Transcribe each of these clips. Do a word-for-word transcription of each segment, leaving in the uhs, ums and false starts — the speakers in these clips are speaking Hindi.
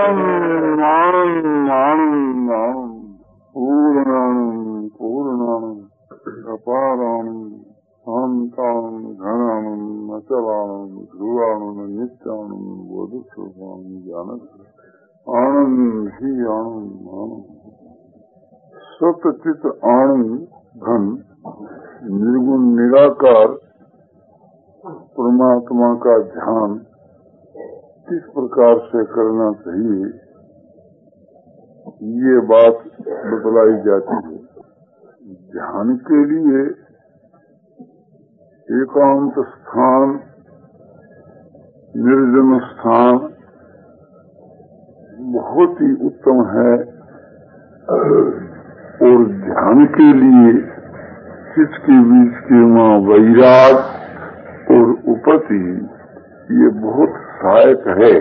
आनंद आनंद आनंद आनंद पूर्णानंद पूर्णानंद अपारानंद शांतानंद घनानंद अचलानंद ध्रुवानंद नित्यानंद बोधस्वरूपानंद ज्ञानस्वरूप आनंद ही आनंद आनंद सतचित आनंद घन निर्गुण निराकार परमात्मा का ध्यान किस प्रकार से करना चाहिए, ये बात बतलाई जाती है। ध्यान के लिए एकांत स्थान, निर्जन स्थान बहुत ही उत्तम है, और ध्यान के लिए इसके बीच के मां वैराग और उपति ये बहुत सहायक है।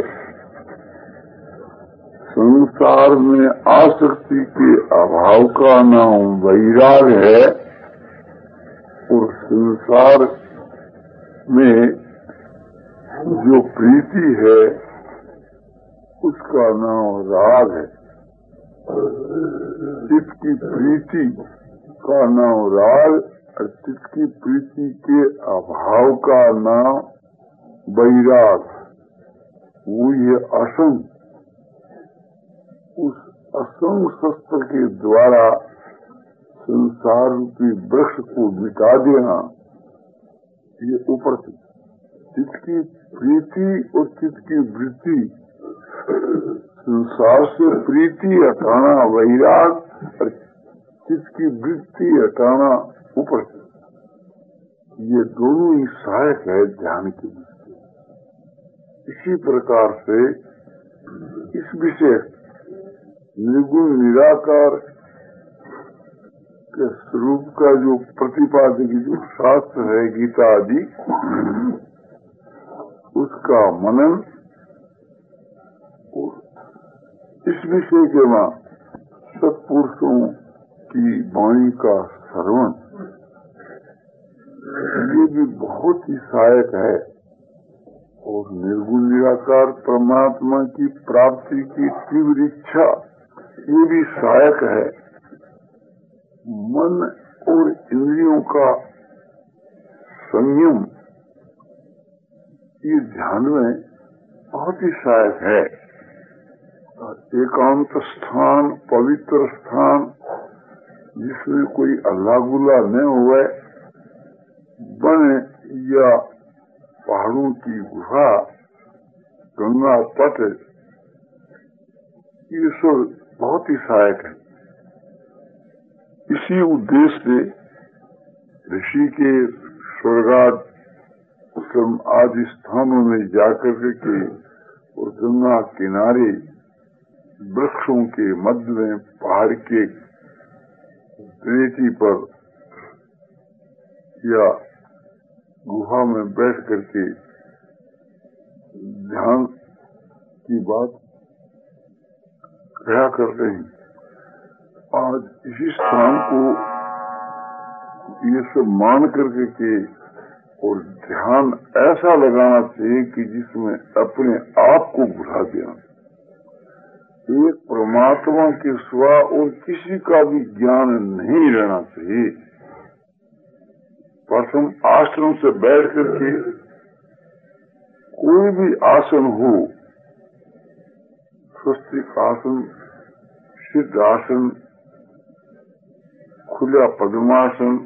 संसार में आसक्ति के अभाव का नाम वैराग है, और संसार में जो प्रीति है उसका नाम राग है। चित्त की प्रीति का नाम राग और चित्त की प्रीति के अभाव का नाम वैराग। वो ये असंग, उस असंग शस्त्र के द्वारा संसार रूपी वृक्ष को मिटा देना, ये ऊपर से चित्त की प्रीति और चित्त की वृत्ति, संसार से प्रीति हटाना वैराग और चित्त की वृत्ति हटाना ऊपर से, ये दोनों ही सहायक है ध्यान के लिए। इसी प्रकार से इस विषय निर्गुण निराकार के स्वरूप का जो प्रतिपादक जो शास्त्र है गीता आदि, उसका मनन इस विषय के वहाँ सत्पुरुषों की वाणी का श्रवण, ये भी बहुत ही सहायक है। और निर्गुण निराकार परमात्मा की प्राप्ति की तीव्र इच्छा, ये भी सहायक है। मन और इंद्रियों का संयम ये ध्यान में बहुत ही सहायक है। एकांत स्थान, पवित्र स्थान, जिसमें कोई अल्लाह गुल्ला न हुए, वन या पहाड़ों की गुफा, गंगा तट, ये सब बहुत ही सहायक है। इसी उद्देश्य से ऋषि के स्वर्गाद आदि स्थानों में जाकर के और गंगा किनारे वृक्षों के मध्य में पहाड़ के रेती पर या गुफा में बैठ करके ध्यान की बात कहा करते हैं। आज इसी स्थान को ये सब मान करके के और ध्यान ऐसा लगाना चाहिए कि जिसमें अपने आप को भुला दिया, एक परमात्मा के सिवा और किसी का भी ज्ञान नहीं रहना चाहिए। प्रथम आश्रम से बैठ करके कोई भी आसन हो, स्वस्तिक आसन, सिद्ध आसन, खुला पद्मासन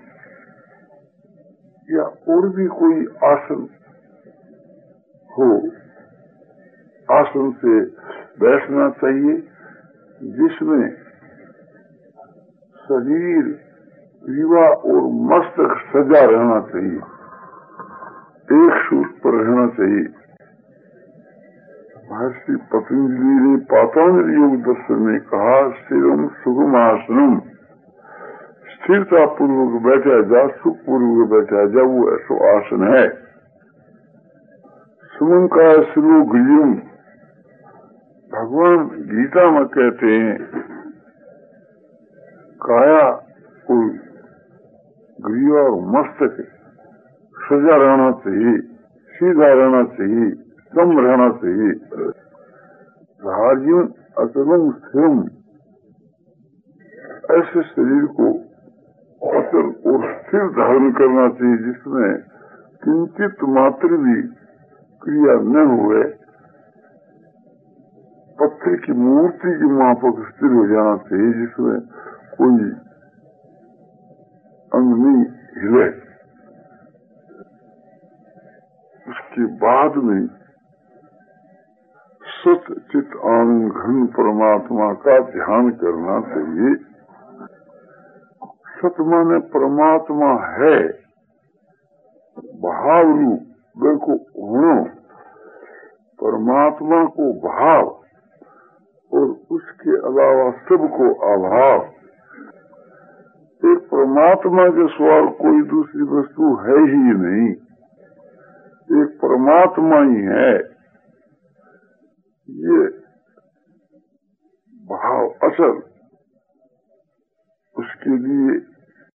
या और भी कोई आसन हो, आसन से बैठना चाहिए जिसमें शरीर, ग्रीवा और मस्तक सजा रहना चाहिए, एक सूत्र पर रहना चाहिए। महर्षि पतंजलि ने पातंजलि योग दर्शन में कहा, स्थिरम सुगमासनम, स्थिरता पूर्वक बैठा जा, सुख पूर्वक बैठा जा, वो ऐसा आसन है। सुमन का शुरू गृहम, भगवान गीता में कहते हैं, काया और ग्रीवा और मस्तक सजा रहना चाहिए, सीधा रहना चाहिए, सम रहना चाहिए। कार्यम अचलम स्थिरम, ऐसे शरीर को अचल और स्थिर धारण करना चाहिए जिसमें किंचित मात्र भी क्रिया न हुए, पत्थर की मूर्ति की माफक स्थिर हो जाना चाहिए, जिसमें कोई अंग नहीं हिले। उसके बाद में सत चित आनंद घन परमात्मा का ध्यान करना चाहिए। सत माने परमात्मा है, भाव रूप, देखो होना परमात्मा को भाव और उसके अलावा सबको अभाव। एक परमात्मा के सवाल कोई दूसरी वस्तु है ही नहीं, एक परमात्मा ही है। ये भाव असल, उसके लिए